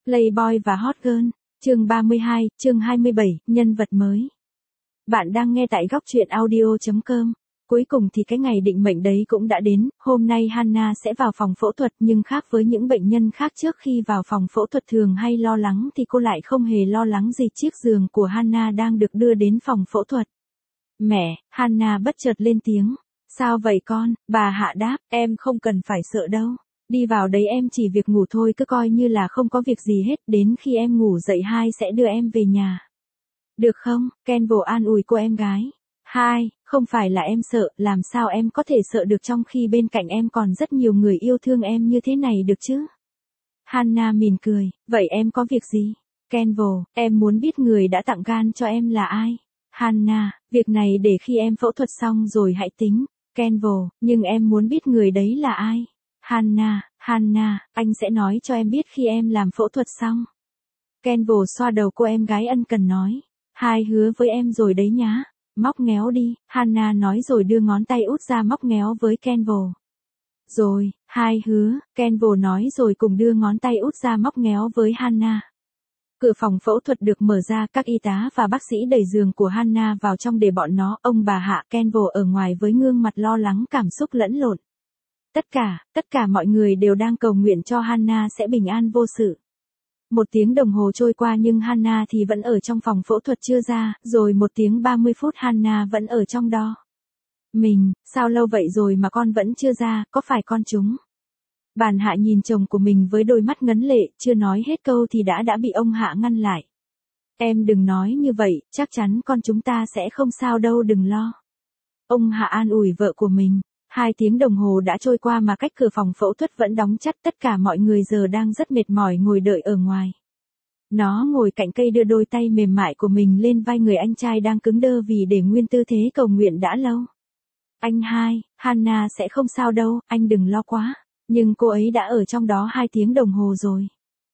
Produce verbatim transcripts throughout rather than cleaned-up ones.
Playboy và Hot Girl, chương ba mươi hai, chương hai mươi bảy, nhân vật mới. Bạn đang nghe tại góc truyện audio chấm com. Cuối cùng thì cái ngày định mệnh đấy cũng đã đến, hôm nay Hannah sẽ vào phòng phẫu thuật nhưng khác với những bệnh nhân khác trước khi vào phòng phẫu thuật thường hay lo lắng thì cô lại không hề lo lắng gì chiếc giường của Hannah đang được đưa đến phòng phẫu thuật. Mẹ, Hannah bất chợt lên tiếng. Sao vậy con, bà Hạ đáp, em không cần phải sợ đâu. Đi vào đấy em chỉ việc ngủ thôi cứ coi như là không có việc gì hết, đến khi em ngủ dậy hai sẽ đưa em về nhà. Được không? Kendall an ủi cô em gái. Hai, không phải là em sợ, làm sao em có thể sợ được trong khi bên cạnh em còn rất nhiều người yêu thương em như thế này được chứ? Hannah mỉm cười, vậy em có việc gì? Kendall, em muốn biết người đã tặng gan cho em là ai? Hannah, việc này để khi em phẫu thuật xong rồi hãy tính. Kendall, nhưng em muốn biết người đấy là ai? Hannah, Hannah, anh sẽ nói cho em biết khi em làm phẫu thuật xong. Kendall xoa đầu cô em gái ân cần nói. Hai hứa với em rồi đấy nhá. Móc ngéo đi, Hannah nói rồi đưa ngón tay út ra móc ngéo với Kendall. Rồi, hai hứa, Kendall nói rồi cùng đưa ngón tay út ra móc ngéo với Hannah. Cửa phòng phẫu thuật được mở ra, các y tá và bác sĩ đẩy giường của Hannah vào trong để bọn nó, ông bà Hạ, Kendall ở ngoài với gương mặt lo lắng cảm xúc lẫn lộn. Tất cả, tất cả mọi người đều đang cầu nguyện cho Hannah sẽ bình an vô sự. Một tiếng đồng hồ trôi qua nhưng Hannah thì vẫn ở trong phòng phẫu thuật chưa ra, rồi một tiếng ba mươi phút Hannah vẫn ở trong đó. Mình, sao lâu vậy rồi mà con vẫn chưa ra, có phải con chúng? Bàn Hạ nhìn chồng của mình với đôi mắt ngấn lệ, chưa nói hết câu thì đã đã bị ông Hạ ngăn lại. Em đừng nói như vậy, chắc chắn con chúng ta sẽ không sao đâu, đừng lo. Ông Hạ an ủi vợ của mình. Hai tiếng đồng hồ đã trôi qua mà cách cửa phòng phẫu thuật vẫn đóng chặt, tất cả mọi người giờ đang rất mệt mỏi ngồi đợi ở ngoài. Nó ngồi cạnh cây đưa đôi tay mềm mại của mình lên vai người anh trai đang cứng đơ vì để nguyên tư thế cầu nguyện đã lâu. Anh hai, Hannah sẽ không sao đâu, anh đừng lo quá. Nhưng cô ấy đã ở trong đó hai tiếng đồng hồ rồi.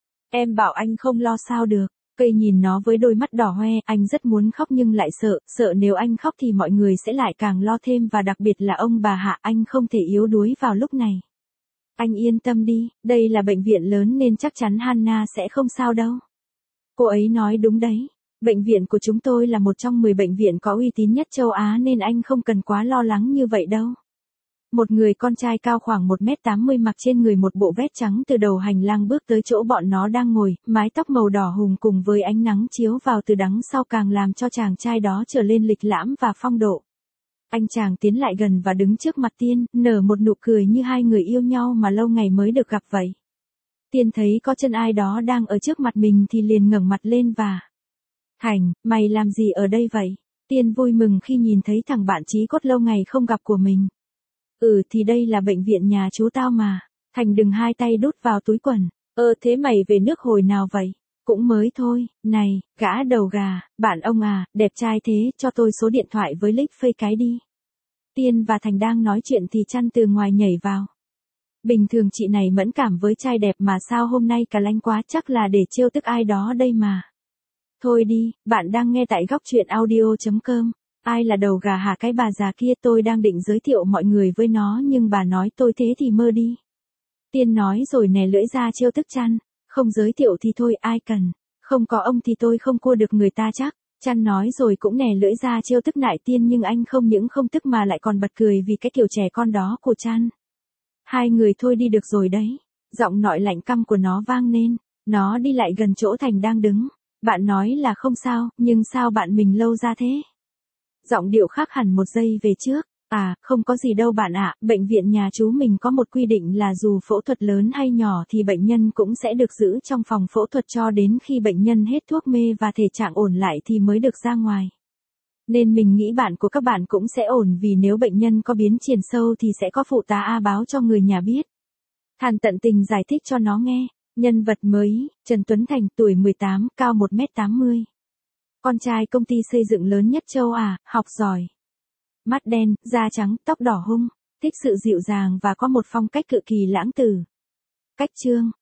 Em bảo anh không lo sao được. Cây nhìn nó với đôi mắt đỏ hoe, anh rất muốn khóc nhưng lại sợ, sợ nếu anh khóc thì mọi người sẽ lại càng lo thêm và đặc biệt là ông bà Hạ, anh không thể yếu đuối vào lúc này. Anh yên tâm đi, đây là bệnh viện lớn nên chắc chắn Hannah sẽ không sao đâu. Cô ấy nói đúng đấy. Bệnh viện của chúng tôi là một trong mười bệnh viện có uy tín nhất châu Á nên anh không cần quá lo lắng như vậy đâu. Một người con trai cao khoảng một mét tám mươi mặc trên người một bộ vest trắng từ đầu hành lang bước tới chỗ bọn nó đang ngồi, mái tóc màu đỏ hùng cùng với ánh nắng chiếu vào từ đằng sau càng làm cho chàng trai đó trở lên lịch lãm và phong độ. Anh chàng tiến lại gần và đứng trước mặt Tiên, nở một nụ cười như hai người yêu nhau mà lâu ngày mới được gặp vậy. Tiên thấy có chân ai đó đang ở trước mặt mình thì liền ngẩng mặt lên và... Thành, mày làm gì ở đây vậy? Tiên vui mừng khi nhìn thấy thằng bạn chí cốt lâu ngày không gặp của mình. Ừ thì đây là bệnh viện nhà chú tao mà. Thành đừng hai tay đút vào túi quần. Ơ thế mày về nước hồi nào vậy? Cũng mới thôi. Này, gã đầu gà, bạn ông à, đẹp trai thế, cho tôi số điện thoại với link phây cái đi. Tiên và Thành đang nói chuyện thì Chăn từ ngoài nhảy vào. Bình thường chị này mẫn cảm với trai đẹp mà sao hôm nay cà lanh quá, chắc là để trêu tức ai đó đây mà. Thôi đi, bạn đang nghe tại góc truyện audio chấm com. Ai là đầu gà hả? Cái bà già kia, tôi đang định giới thiệu mọi người với nó nhưng bà nói tôi thế thì mơ đi. Tiên nói rồi nè lưỡi ra trêu tức Chăn. Không giới thiệu thì thôi, ai cần. Không có ông thì tôi không cua được người ta chắc. Chăn nói rồi cũng nè lưỡi ra trêu tức lại Tiên nhưng anh không những không tức mà lại còn bật cười vì cái kiểu trẻ con đó của Chăn. Hai người thôi đi được rồi đấy. Giọng nội lạnh căm của nó vang lên. Nó đi lại gần chỗ Thành đang đứng. Bạn nói là không sao, nhưng sao bạn mình lâu ra thế? Giọng điệu khác hẳn một giây về trước. À, không có gì đâu bạn ạ, bệnh viện nhà chú mình có một quy định là dù phẫu thuật lớn hay nhỏ thì bệnh nhân cũng sẽ được giữ trong phòng phẫu thuật cho đến khi bệnh nhân hết thuốc mê và thể trạng ổn lại thì mới được ra ngoài. Nên mình nghĩ bạn của các bạn cũng sẽ ổn vì nếu bệnh nhân có biến triển sâu thì sẽ có phụ tá A báo cho người nhà biết. Hàn tận tình giải thích cho nó nghe. Nhân vật mới, Trần Tuấn Thành, tuổi mười tám, cao một mét tám mươi. Con trai công ty xây dựng lớn nhất châu Á, học giỏi. Mắt đen, da trắng, tóc đỏ hung, thích sự dịu dàng và có một phong cách cực kỳ lãng tử. Cách chương,